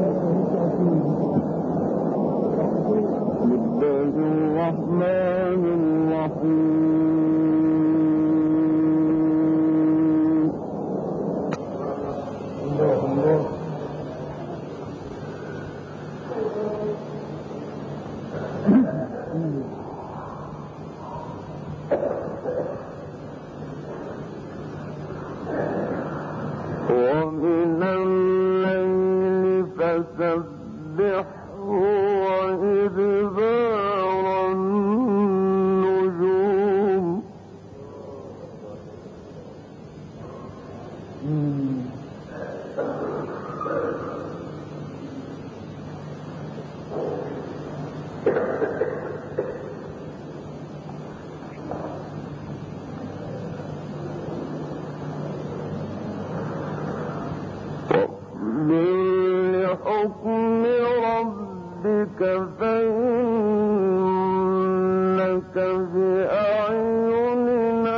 ومن الليل فسبحه وإدبار النجوم لحكم ربك فإنك بأعيننا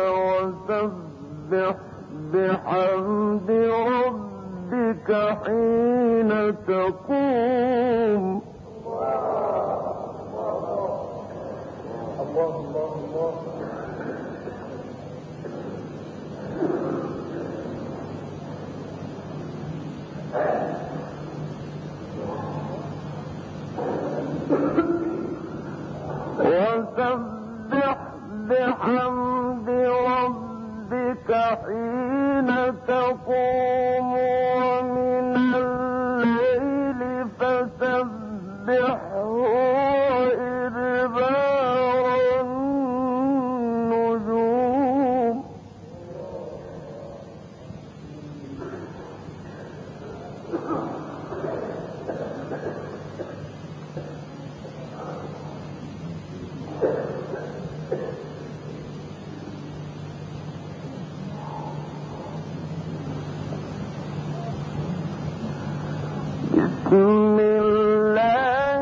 وسبح بحمد ربك حين تقوم. الله الله الله. وسبح بحمد ربك حين تقوم ومن الليل فسبحه وإدبار النجوم. بسم الله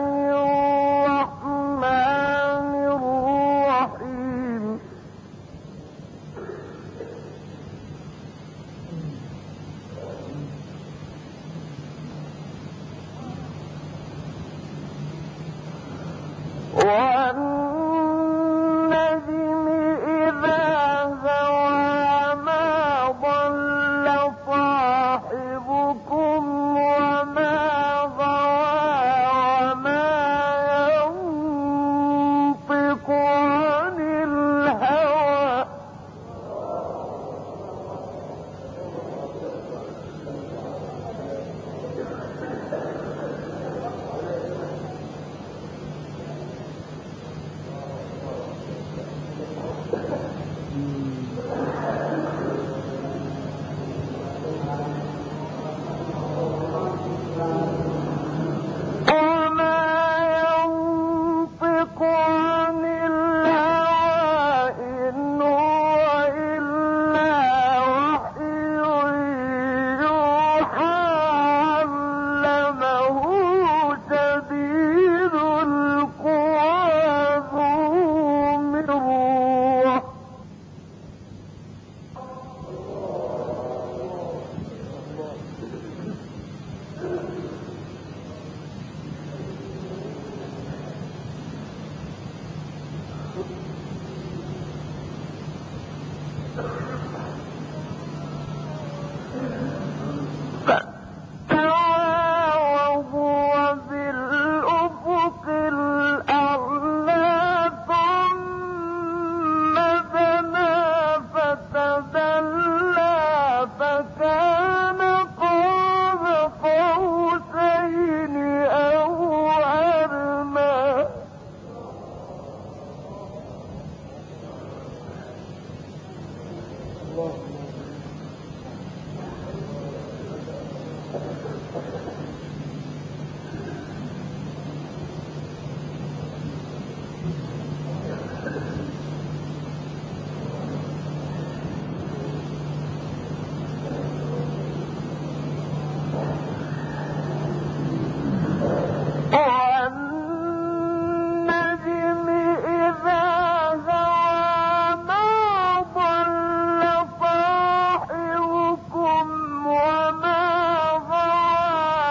الرحمن الرحيم. والنجم إذا هوى ما ضل صاحبكم وما غوى وما ينطق عن الهوى. وما ينطق عن الهوى إن هو إلا وحي يوحى علمه شديد القوى ذو مرة. وهو بالأفق الأعلى ثم دنا فتدلى فكان قاب قوسين أو أدنى. والنجم إذا هوى ما ضل صاحبكم وما غوى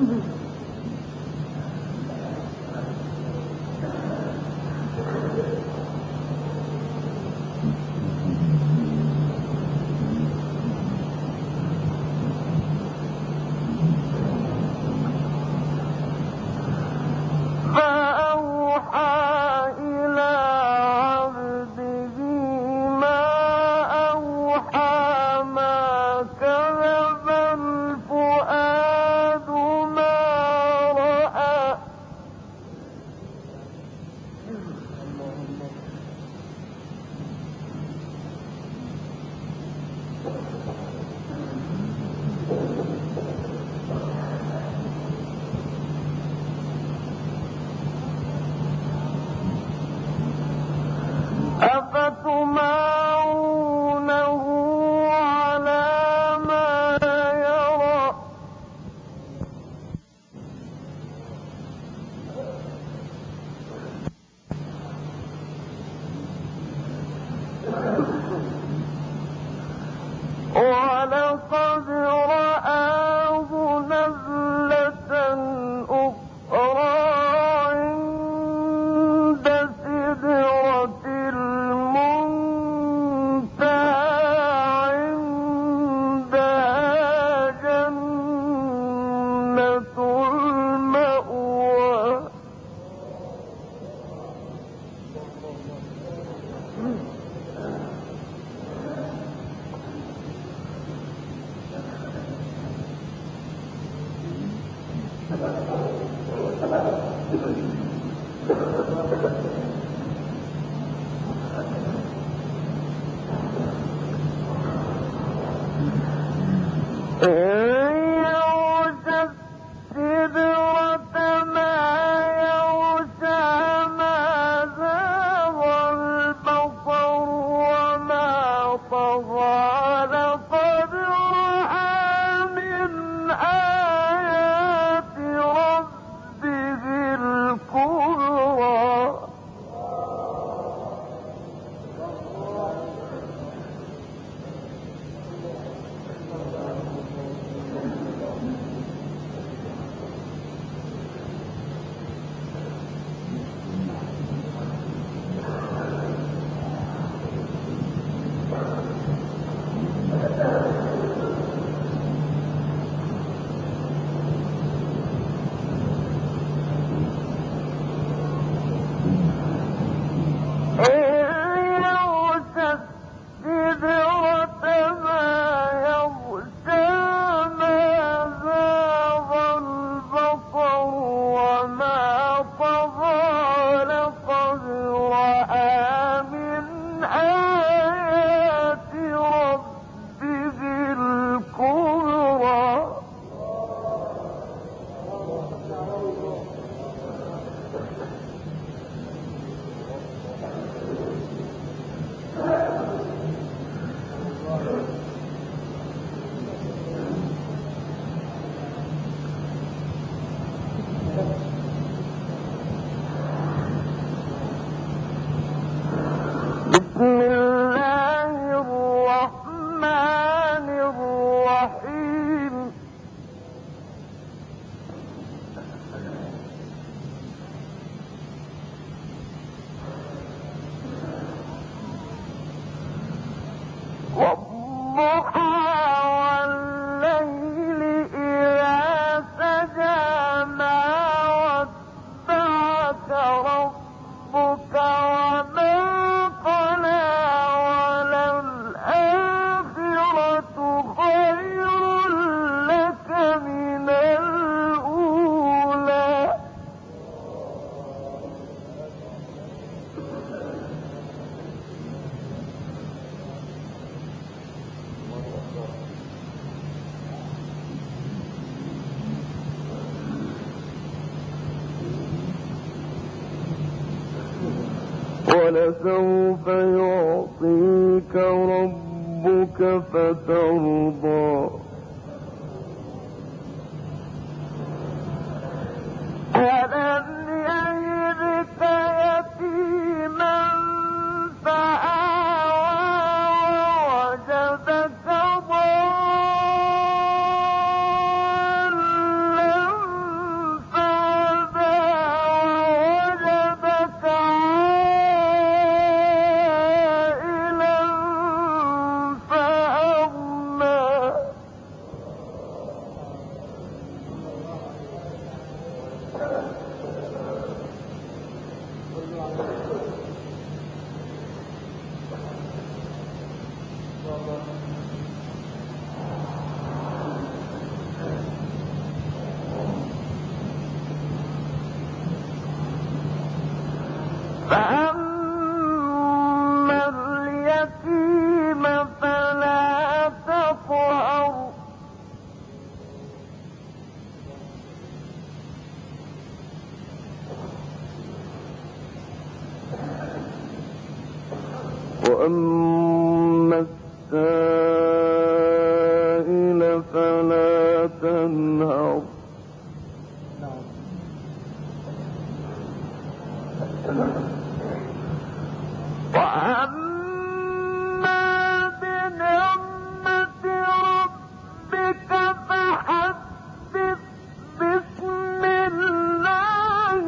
أفتمارونه على ما يرى ولقد رآه نزلة أخرى عند سدرة المنتهى عندها جنة المأوى يغشى السدرة ما يغشى ما زاغ البصر وما طغى لقد رأى من آيات ربه الكبرى يغشى السدرة ما يغشى ما زاغ البصر وما طغى لقد رأى من آيات ربه الكبرى بسم الله الرحمن الرحيم والضحى والليل إذا سجى ما ودعك ربك وما قلى وللآخرة خير لك من الأولى ولسوف يعطيك ربك فترضى ألم يجدك يتيما فآوى ووجدك ضالا فأما اليتيم فلا تقهر وأما السائل فلا تنهر وأما بنعمة ربك فحدث بسم الله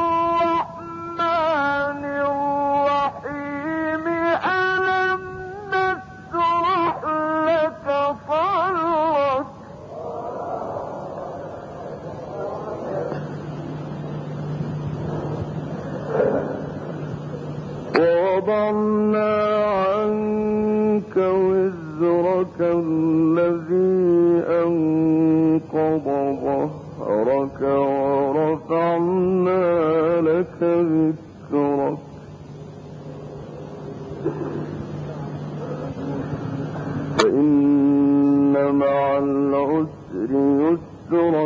الرحمن الرحيم ألم نشرح لك صدرك ووضعنا عنك وزرك الذي أنقض ظهرك ورفعنا لك ذكرك فإن مع العسر يسرا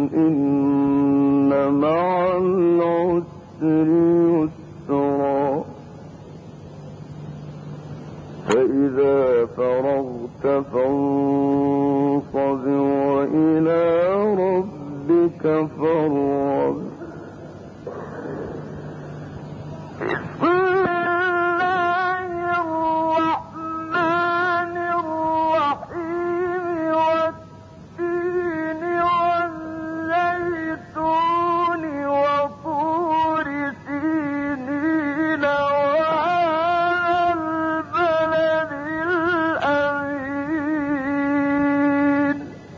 إن مع العسر يسرا فإذا فرغت فانصب وإلى ربك فارغب بسم الله الرحمن الرحيم والتين والزيتون وطور سينين وهذا البلد الأمين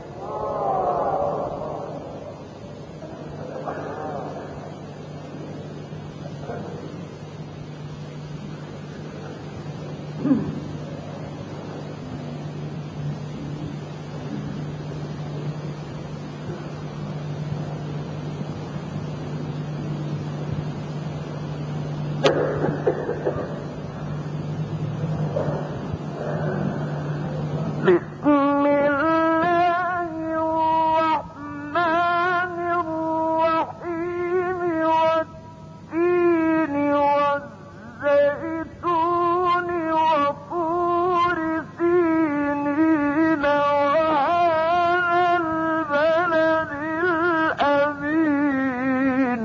بسم الله الرحمن الرحيم والتين والزيتون وطور سينين وهذا البلد الأمين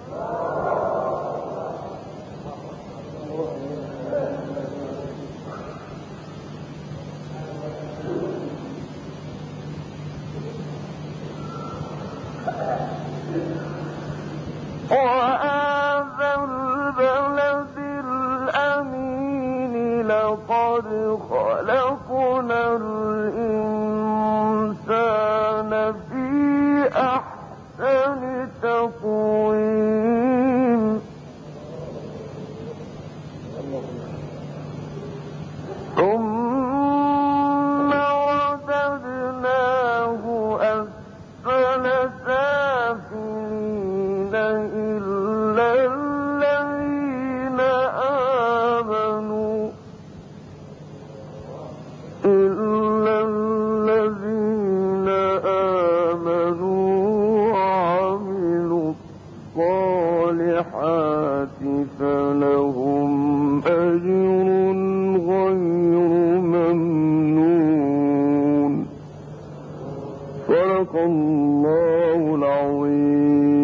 وهذا البلد الأمين لقد خلقنا الإنسان في أحسن تقويم ثم رددناه أسفل سافلين إلا الذين آمنوا وعملوا الصالحات فلهم أجر غير ممنون صدق الله العظيم